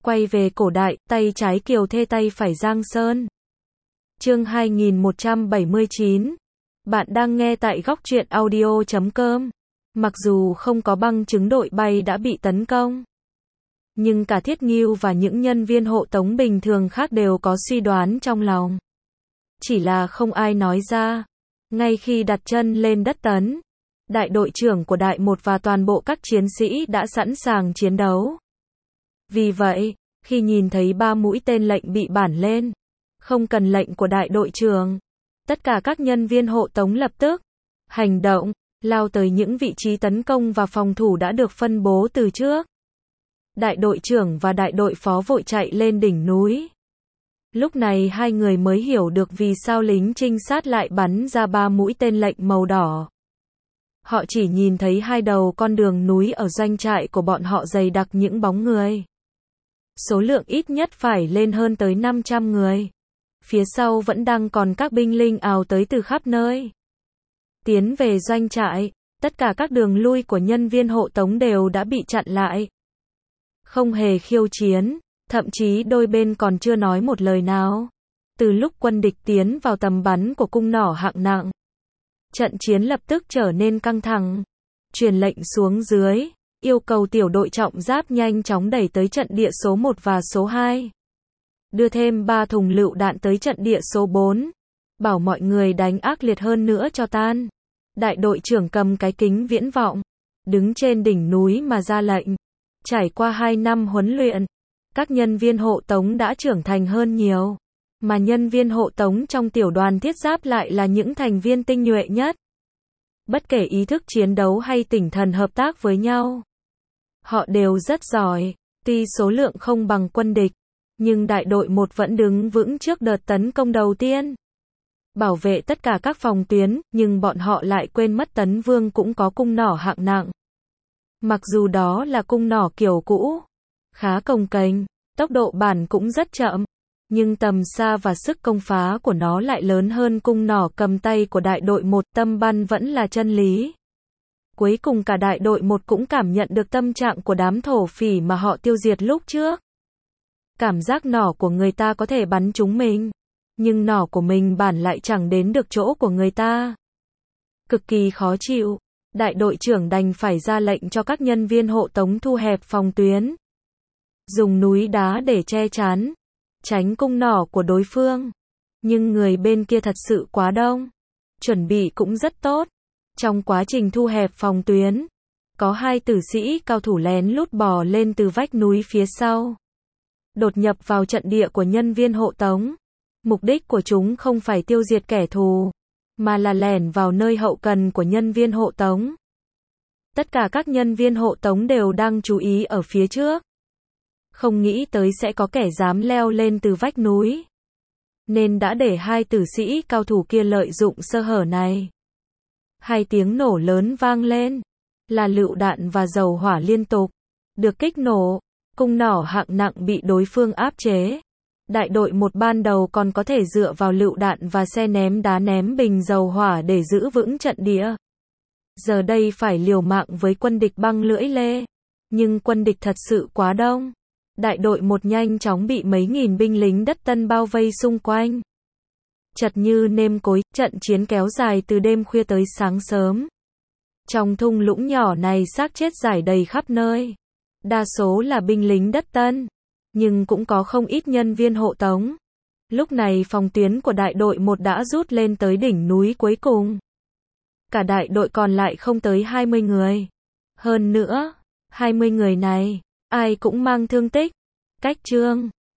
Quay về cổ đại, tay trái Kiều Thê tay phải Giang Sơn. Chương 2179. Bạn đang nghe tại góc truyện audio.com. Mặc dù không có bằng chứng đội bay đã bị tấn công, nhưng cả Thiết Ngưu và những nhân viên hộ tống bình thường khác đều có suy đoán trong lòng. Chỉ là không ai nói ra. Ngay khi đặt chân lên đất tấn, đại đội trưởng của đại một và toàn bộ các chiến sĩ đã sẵn sàng chiến đấu. Vì vậy, khi nhìn thấy 3 mũi tên lệnh bị bản lên, không cần lệnh của đại đội trưởng, tất cả các nhân viên hộ tống lập tức hành động, lao tới những vị trí tấn công và phòng thủ đã được phân bố từ trước. Đại đội trưởng và đại đội phó vội chạy lên đỉnh núi. Lúc này hai người mới hiểu được vì sao lính trinh sát lại bắn ra 3 mũi tên lệnh màu đỏ. Họ chỉ nhìn thấy hai đầu con đường núi ở doanh trại của bọn họ dày đặc những bóng người. Số lượng ít nhất phải lên hơn tới 500 người. Phía sau vẫn đang còn các binh lính ào tới từ khắp nơi. Tiến về doanh trại, tất cả các đường lui của nhân viên hộ tống đều đã bị chặn lại. Không hề khiêu chiến, thậm chí đôi bên còn chưa nói một lời nào. Từ lúc quân địch tiến vào tầm bắn của cung nỏ hạng nặng, trận chiến lập tức trở nên căng thẳng. Truyền lệnh xuống dưới, yêu cầu tiểu đội trọng giáp nhanh chóng đẩy tới trận địa số 1 và số 2. Đưa thêm 3 thùng lựu đạn tới trận địa số 4. Bảo mọi người đánh ác liệt hơn nữa cho tan. Đại đội trưởng cầm cái kính viễn vọng, đứng trên đỉnh núi mà ra lệnh. Trải qua 2 năm huấn luyện, các nhân viên hộ tống đã trưởng thành hơn nhiều. Mà nhân viên hộ tống trong tiểu đoàn thiết giáp lại là những thành viên tinh nhuệ nhất. Bất kể ý thức chiến đấu hay tinh thần hợp tác với nhau, họ đều rất giỏi. Tuy số lượng không bằng quân địch, nhưng đại đội 1 vẫn đứng vững trước đợt tấn công đầu tiên. Bảo vệ tất cả các phòng tuyến, nhưng bọn họ lại quên mất Tấn Vương cũng có cung nỏ hạng nặng. Mặc dù đó là cung nỏ kiểu cũ, khá cồng kềnh, tốc độ bản cũng rất chậm, nhưng tầm xa và sức công phá của nó lại lớn hơn cung nỏ cầm tay của đại đội 1, tâm bắn vẫn là chân lý. Cuối cùng cả đại đội 1 cũng cảm nhận được tâm trạng của đám thổ phỉ mà họ tiêu diệt lúc trước. Cảm giác nỏ của người ta có thể bắn trúng mình, nhưng nỏ của mình bản lại chẳng đến được chỗ của người ta. Cực kỳ khó chịu, đại đội trưởng đành phải ra lệnh cho các nhân viên hộ tống thu hẹp phòng tuyến. Dùng núi đá để che chắn, tránh cung nỏ của đối phương. Nhưng người bên kia thật sự quá đông. Chuẩn bị cũng rất tốt. Trong quá trình thu hẹp phòng tuyến, có 2 tử sĩ cao thủ lén lút bò lên từ vách núi phía sau, đột nhập vào trận địa của nhân viên hộ tống. Mục đích của chúng không phải tiêu diệt kẻ thù, mà là lẻn vào nơi hậu cần của nhân viên hộ tống. Tất cả các nhân viên hộ tống đều đang chú ý ở phía trước. Không nghĩ tới sẽ có kẻ dám leo lên từ vách núi, nên đã để 2 tử sĩ cao thủ kia lợi dụng sơ hở này. 2 tiếng nổ lớn vang lên, là lựu đạn và dầu hỏa liên tục được kích nổ. Cung nỏ hạng nặng bị đối phương áp chế. Đại đội 1 ban đầu còn có thể dựa vào lựu đạn và xe ném đá ném bình dầu hỏa để giữ vững trận địa. Giờ đây phải liều mạng với quân địch băng lưỡi lê. Nhưng quân địch thật sự quá đông. Đại đội 1 nhanh chóng bị mấy nghìn binh lính đất Tân bao vây xung quanh. Chật như nêm cối, trận chiến kéo dài từ đêm khuya tới sáng sớm. Trong thung lũng nhỏ này xác chết rải đầy khắp nơi. Đa số là binh lính đất Tân, nhưng cũng có không ít nhân viên hộ tống. Lúc này phòng tuyến của đại đội 1 đã rút lên tới đỉnh núi cuối cùng. Cả đại đội còn lại không tới 20 người. Hơn nữa, 20 người này, ai cũng mang thương tích. Cách chương